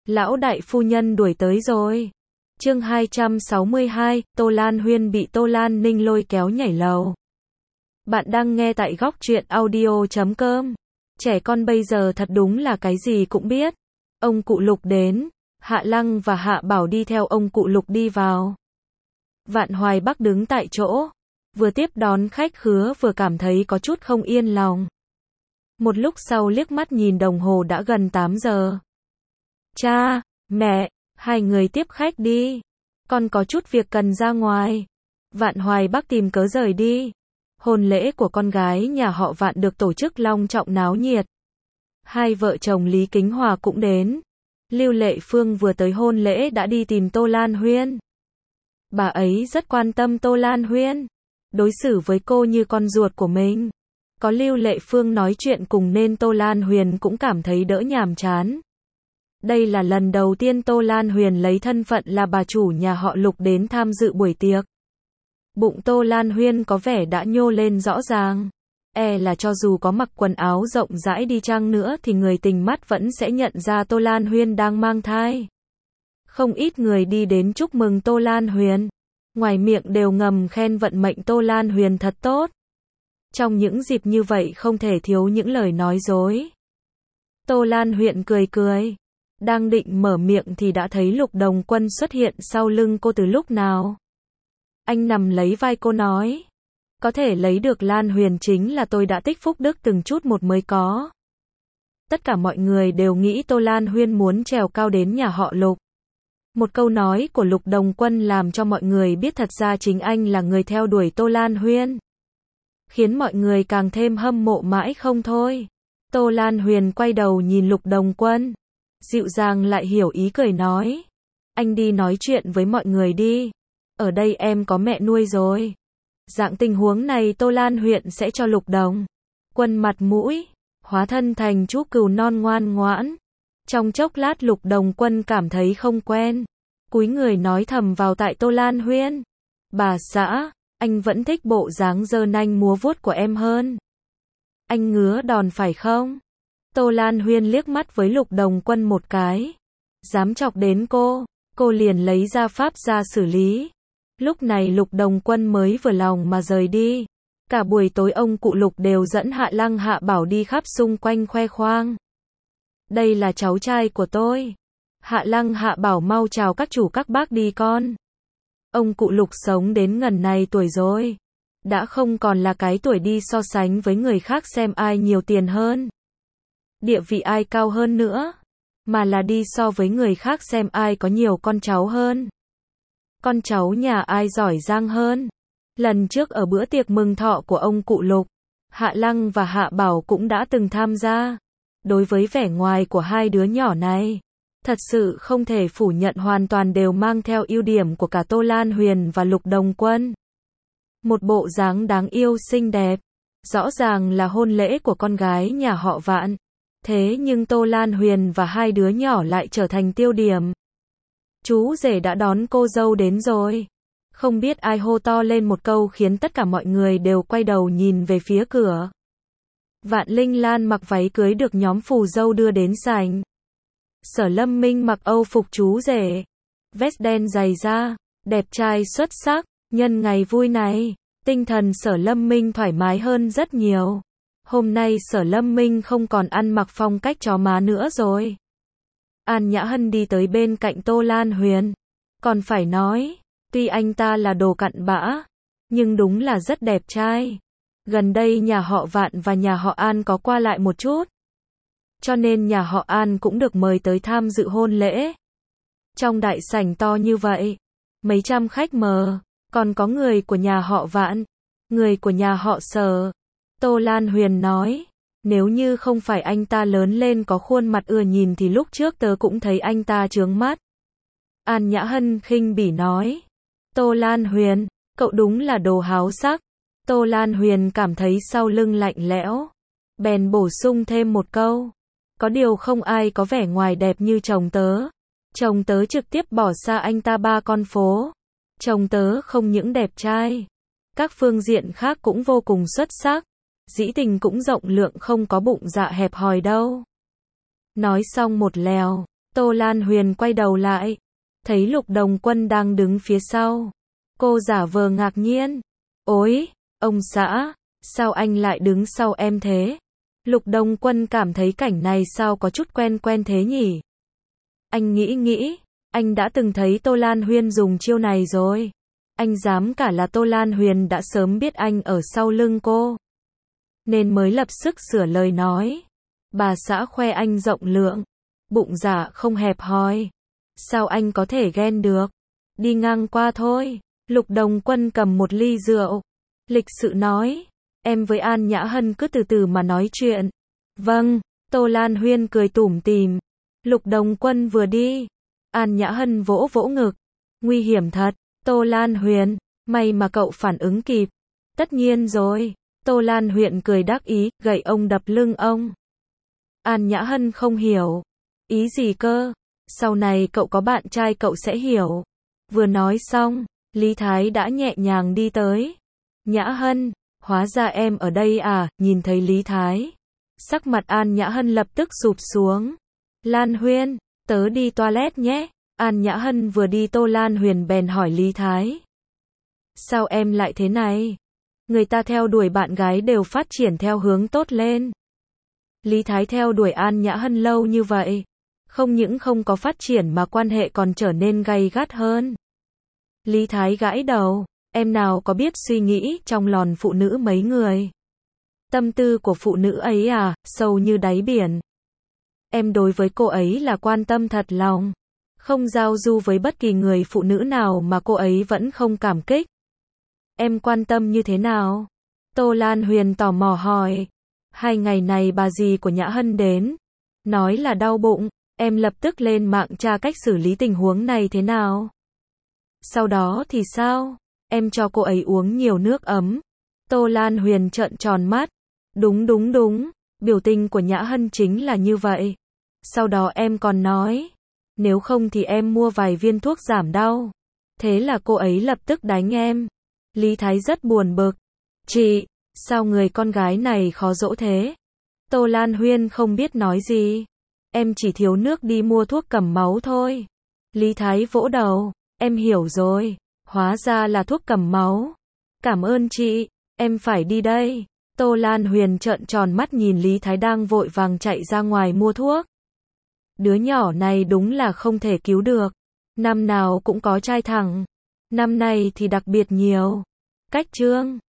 Lão đại phu nhân đuổi tới rồi. Chương 262, Tô Lan Huyên bị Tô Lan Ninh lôi kéo nhảy lầu. Bạn đang nghe tại góc truyện audio.com. Trẻ con bây giờ thật đúng là cái gì cũng biết. Ông cụ Lục đến, Hạ Lăng và Hạ Bảo đi theo ông cụ Lục đi vào. Vạn Hoài Bắc đứng tại chỗ, vừa tiếp đón khách khứa vừa cảm thấy có chút không yên lòng. Một lúc sau liếc mắt nhìn đồng hồ đã gần 8 giờ. Cha, mẹ, hai người tiếp khách đi. Con có chút việc cần ra ngoài. Vạn Hoài Bắc tìm cớ rời đi. Hôn lễ của con gái nhà họ Vạn được tổ chức long trọng náo nhiệt. Hai vợ chồng Lý Kính Hòa cũng đến. Lưu Lệ Phương vừa tới hôn lễ đã đi tìm Tô Lan Huyên. Bà ấy rất quan tâm Tô Lan Huyên, đối xử với cô như con ruột của mình. Có Lưu Lệ Phương nói chuyện cùng nên Tô Lan Huyền cũng cảm thấy đỡ nhàm chán. Đây là lần đầu tiên Tô Lan Huyền lấy thân phận là bà chủ nhà họ Lục đến tham dự buổi tiệc. Bụng Tô Lan Huyên có vẻ đã nhô lên rõ ràng. Là cho dù có mặc quần áo rộng rãi đi chăng nữa thì người tình mắt vẫn sẽ nhận ra Tô Lan Huyên đang mang thai. Không ít người đi đến chúc mừng Tô Lan Huyền. Ngoài miệng đều ngầm khen vận mệnh Tô Lan Huyền thật tốt. Trong những dịp như vậy không thể thiếu những lời nói dối. Tô Lan Huyền cười cười. Đang định mở miệng thì đã thấy Lục Đồng Quân xuất hiện sau lưng cô từ lúc nào. Anh nằm lấy vai cô nói. Có thể lấy được Lan Huyền chính là tôi đã tích phúc đức từng chút một mới có. Tất cả mọi người đều nghĩ Tô Lan Huyên muốn trèo cao đến nhà họ Lục. Một câu nói của Lục Đồng Quân làm cho mọi người biết thật ra chính anh là người theo đuổi Tô Lan Huyên. Khiến mọi người càng thêm hâm mộ mãi không thôi. Tô Lan Huyền quay đầu nhìn Lục Đồng Quân. Dịu dàng lại hiểu ý cười nói. Anh đi nói chuyện với mọi người đi. Ở đây em có mẹ nuôi rồi. Dạng tình huống này Tô Lan Huyền sẽ cho Lục Đồng Quân mặt mũi. Hóa thân thành chú cừu non ngoan ngoãn. Trong chốc lát Lục Đồng Quân cảm thấy không quen. Cúi người nói thầm vào tai Tô Lan Huyên. Bà xã, anh vẫn thích bộ dáng giơ nanh múa vuốt của em hơn. Anh ngứa đòn phải không? Tô Lan Huyên liếc mắt với Lục Đồng Quân một cái. Dám chọc đến cô liền lấy ra pháp ra xử lý. Lúc này Lục Đồng Quân mới vừa lòng mà rời đi. Cả buổi tối ông cụ Lục đều dẫn Hạ Lăng Hạ Bảo đi khắp xung quanh khoe khoang. Đây là cháu trai của tôi. Hạ Lăng Hạ Bảo mau chào các chủ các bác đi con. Ông cụ Lục sống đến ngần này tuổi rồi. Đã không còn là cái tuổi đi so sánh với người khác xem ai nhiều tiền hơn. Địa vị ai cao hơn nữa. Mà là đi so với người khác xem ai có nhiều con cháu hơn. Con cháu nhà ai giỏi giang hơn. Lần trước ở bữa tiệc mừng thọ của ông cụ Lục, Hạ Lăng và Hạ Bảo cũng đã từng tham gia. Đối với vẻ ngoài của hai đứa nhỏ này, thật sự không thể phủ nhận hoàn toàn đều mang theo ưu điểm của cả Tô Lan Huyền và Lục Đồng Quân. Một bộ dáng đáng yêu xinh đẹp. Rõ ràng là hôn lễ của con gái nhà họ Vạn. Thế nhưng Tô Lan Huyền và hai đứa nhỏ lại trở thành tiêu điểm. Chú rể đã đón cô dâu đến rồi. Không biết ai hô to lên một câu khiến tất cả mọi người đều quay đầu nhìn về phía cửa. Vạn Linh Lan mặc váy cưới được nhóm phù dâu đưa đến sảnh. Sở Lâm Minh mặc âu phục chú rể. Vest đen dày da, đẹp trai xuất sắc. Nhân ngày vui này, tinh thần Sở Lâm Minh thoải mái hơn rất nhiều. Hôm nay Sở Lâm Minh không còn ăn mặc phong cách chó má nữa rồi. An Nhã Hân đi tới bên cạnh Tô Lan Huyền. Còn phải nói, tuy anh ta là đồ cặn bã, nhưng đúng là rất đẹp trai. Gần đây nhà họ Vạn và nhà họ An có qua lại một chút. Cho nên nhà họ An cũng được mời tới tham dự hôn lễ. Trong đại sảnh to như vậy, mấy trăm khách mời, còn có người của nhà họ Vạn, người của nhà họ Sở. Tô Lan Huyền nói, nếu như không phải anh ta lớn lên có khuôn mặt ưa nhìn thì lúc trước tớ cũng thấy anh ta chướng mắt. An Nhã Hân khinh bỉ nói, Tô Lan Huyền, cậu đúng là đồ háo sắc. Tô Lan Huyền cảm thấy sau lưng lạnh lẽo, bèn bổ sung thêm một câu. Có điều không ai có vẻ ngoài đẹp như chồng tớ. Chồng tớ trực tiếp bỏ xa anh ta 3 con phố. Chồng tớ không những đẹp trai, các phương diện khác cũng vô cùng xuất sắc. Dĩ tình cũng rộng lượng không có bụng dạ hẹp hòi đâu. Nói xong một lèo, Tô Lan Huyền quay đầu lại, thấy Lục Đồng Quân đang đứng phía sau. Cô giả vờ ngạc nhiên. Ôi, ông xã, sao anh lại đứng sau em thế? Lục Đồng Quân cảm thấy cảnh này sao có chút quen quen thế nhỉ? Anh nghĩ, anh đã từng thấy Tô Lan Huyền dùng chiêu này rồi. Anh dám cả là Tô Lan Huyền đã sớm biết anh ở sau lưng cô, nên mới lập sức sửa lời nói. Bà xã khoe anh rộng lượng, bụng dạ không hẹp hòi. Sao anh có thể ghen được? Đi ngang qua thôi. Lục Đồng Quân cầm một ly rượu, lịch sự nói. Em với An Nhã Hân cứ từ từ mà nói chuyện. Vâng, Tô Lan Huyền cười tủm tỉm. Lục Đồng Quân vừa đi, An Nhã Hân vỗ vỗ ngực. Nguy hiểm thật, Tô Lan Huyền, may mà cậu phản ứng kịp. Tất nhiên rồi. Tô Lan Huyền cười đắc ý, gậy ông đập lưng ông. An Nhã Hân không hiểu. Ý gì cơ? Sau này cậu có bạn trai cậu sẽ hiểu. Vừa nói xong, Lý Thái đã nhẹ nhàng đi tới. Nhã Hân, hóa ra em ở đây à? Nhìn thấy Lý Thái, sắc mặt An Nhã Hân lập tức sụp xuống. Lan Huyền, tớ đi toilet nhé. An Nhã Hân vừa đi Tô Lan Huyền bèn hỏi Lý Thái. Sao em lại thế này? Người ta theo đuổi bạn gái đều phát triển theo hướng tốt lên. Lý Thái theo đuổi An Nhã Hân lâu như vậy, không những không có phát triển mà quan hệ còn trở nên gay gắt hơn. Lý Thái gãi đầu, em nào có biết suy nghĩ trong lòn phụ nữ mấy người. Tâm tư của phụ nữ ấy à, sâu như đáy biển. Em đối với cô ấy là quan tâm thật lòng, không giao du với bất kỳ người phụ nữ nào mà cô ấy vẫn không cảm kích. Em quan tâm như thế nào? Tô Lan Huyền tò mò hỏi. 2 ngày này bà dì của Nhã Hân đến, nói là đau bụng, em lập tức lên mạng tra cách xử lý tình huống này thế nào. Sau đó thì sao? Em cho cô ấy uống nhiều nước ấm. Tô Lan Huyền trợn tròn mắt. Đúng, biểu tình của Nhã Hân chính là như vậy. Sau đó em còn nói, nếu không thì em mua vài viên thuốc giảm đau. Thế là cô ấy lập tức đánh em. Lý Thái rất buồn bực. Chị, sao người con gái này khó dỗ thế? Tô Lan Huyền không biết nói gì. Em chỉ thiếu nước đi mua thuốc cầm máu thôi. Lý Thái vỗ đầu. Em hiểu rồi. Hóa ra là thuốc cầm máu. Cảm ơn chị. Em phải đi đây. Tô Lan Huyền trợn tròn mắt nhìn Lý Thái đang vội vàng chạy ra ngoài mua thuốc. Đứa nhỏ này đúng là không thể cứu được. Năm nào cũng có trai thẳng. Năm nay thì đặc biệt nhiều. Cách chương